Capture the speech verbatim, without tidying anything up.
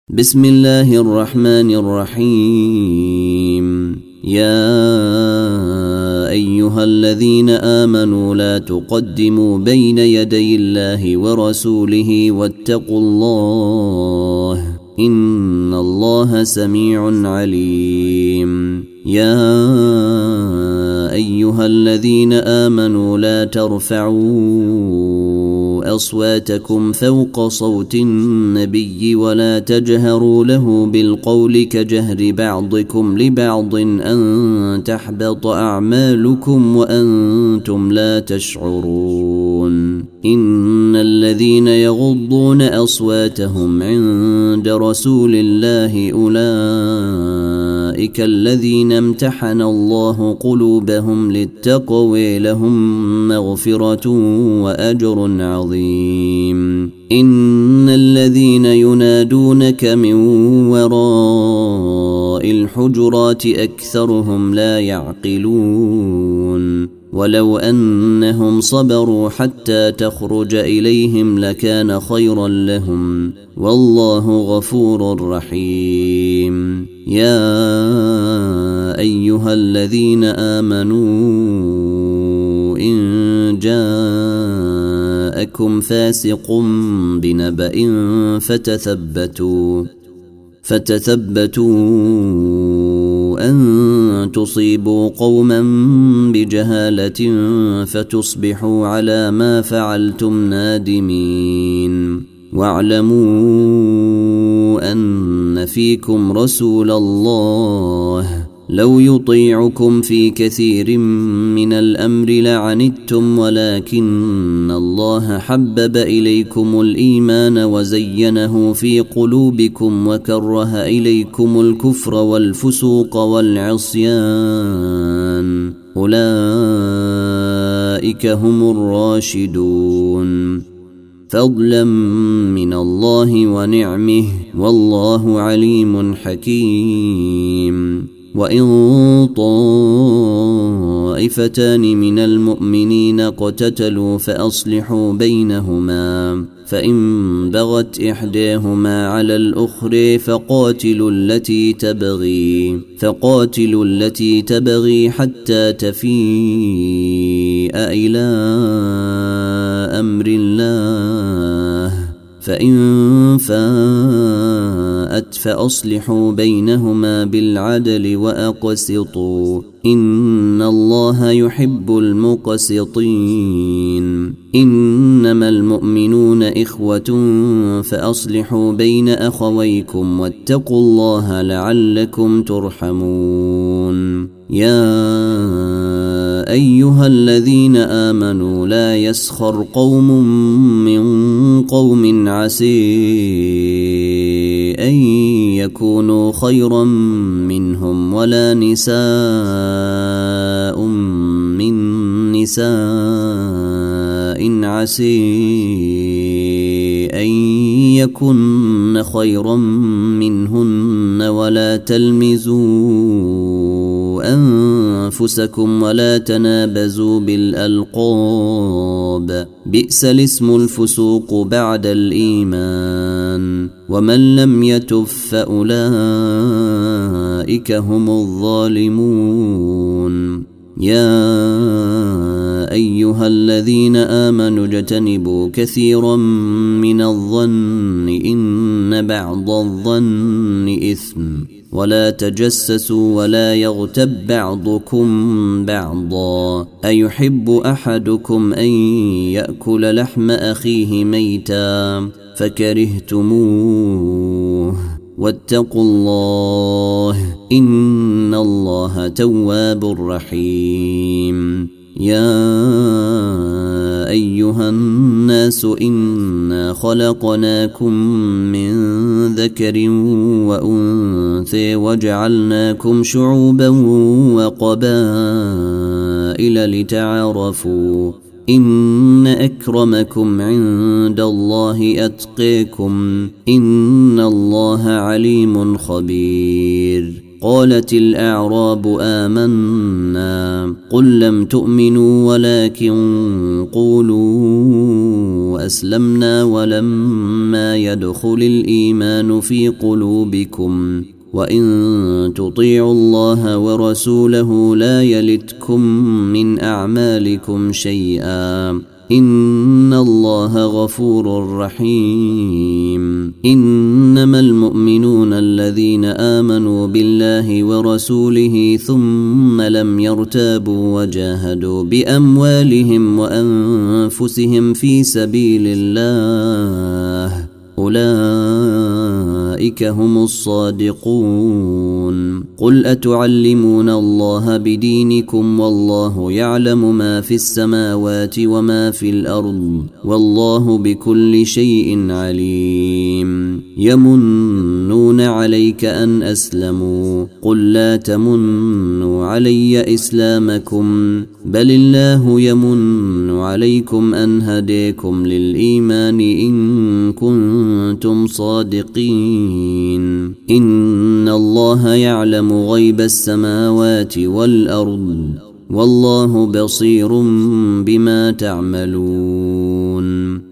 بسم الله الرحمن الرحيم. يا أيها الذين آمنوا لا تقدموا بين يدي الله ورسوله واتقوا الله إن الله سميع عليم. يا أيها الذين آمنوا لا ترفعوا أصواتكم فوق صوت النبي ولا تجهروا له بالقول كجهر بعضكم لبعض أن تحبط أعمالكم وأنتم لا تشعرون. إن الذين يغضون أصواتهم عند رسول الله أولئك الذين امتحن الله قلوبهم للتقوى لهم مغفرة وأجر عظيم. إن الذين ينادونك من وراء الحجرات أكثرهم لا يعقلون. ولو أنهم صبروا حتى تخرج إليهم لكان خيرا لهم والله غفور رحيم. يا أيها الذين آمنوا إن جاءكم فاسق بنبأ فتثبتوا فتثبتوا أن تصيبوا قوما بجهالة فتصبحوا على ما فعلتم نادمين. واعلموا أن فيكم رسول الله لو يطيعكم في كثير من الأمر لعنتم ولكن الله حبب إليكم الإيمان وزينه في قلوبكم وكره إليكم الكفر والفسوق والعصيان أولئك هم الراشدون فضلا من الله ونعمه والله عليم حكيم. وإن طائفتان من المؤمنين اقتتلوا فأصلحوا بينهما فإن بغت إحداهما على الأخرى فقاتلوا التي تبغي فقاتلوا التي تبغي حتى تفيء إلى أمر الله فإن فاءت فأصلحوا بينهما بالعدل وأقسطوا إن الله يحب المقسطين. إنما المؤمنون إخوة فأصلحوا بين أخويكم واتقوا الله لعلكم ترحمون. يا أيها الذين آمنوا لا يسخر قوم من قوم عسى أن يكونوا خيرا منهم ولا نساء من نساء عسى أن يكن خيرا منهن ولا تلمزوا أنفسكم ولا تنابزوا بالألقاب بئس الاسم الفسوق بعد الإيمان ومن لم يتب فأولئك هم الظالمون. يا أيها الذين آمنوا اجتنبوا كثيرا من الظن إن بعض الظن إثم ولا تجسسوا ولا يغتب بعضكم بعضا أيحب أحدكم أن يأكل لحم أخيه ميتا فكرهتموه واتقوا الله إن الله تواب رحيم. يا أيها الناس إنا خلقناكم من ذكر وأنثى وجعلناكم شعوبا وقبائل لتعارفوا إن أكرمكم عند الله أتقاكم إن الله عليم خبير. قالت الأعراب آمنا قل لم تؤمنوا ولكن قولوا أسلمنا ولما يدخل الإيمان في قلوبكم وإن تطيعوا الله ورسوله لا يلتكم من أعمالكم شيئا إن الله غفور رحيم. إنما المؤمنون الذين آمنوا بالله ورسوله ثم لم يرتابوا وجاهدوا بأموالهم وأنفسهم في سبيل الله أولئك هم الصادقون. قل أتعلمون الله بدينكم والله يعلم ما في السماوات وما في الأرض والله بكل شيء عليم. يمنون عليك أن أسلموا قل لا تمنوا علي إسلامكم بل الله يمن عليكم أن هديكم للإيمان إن كنتم صادقين. إن الله يعلم غيب السماوات والأرض والله بصير بما تعملون.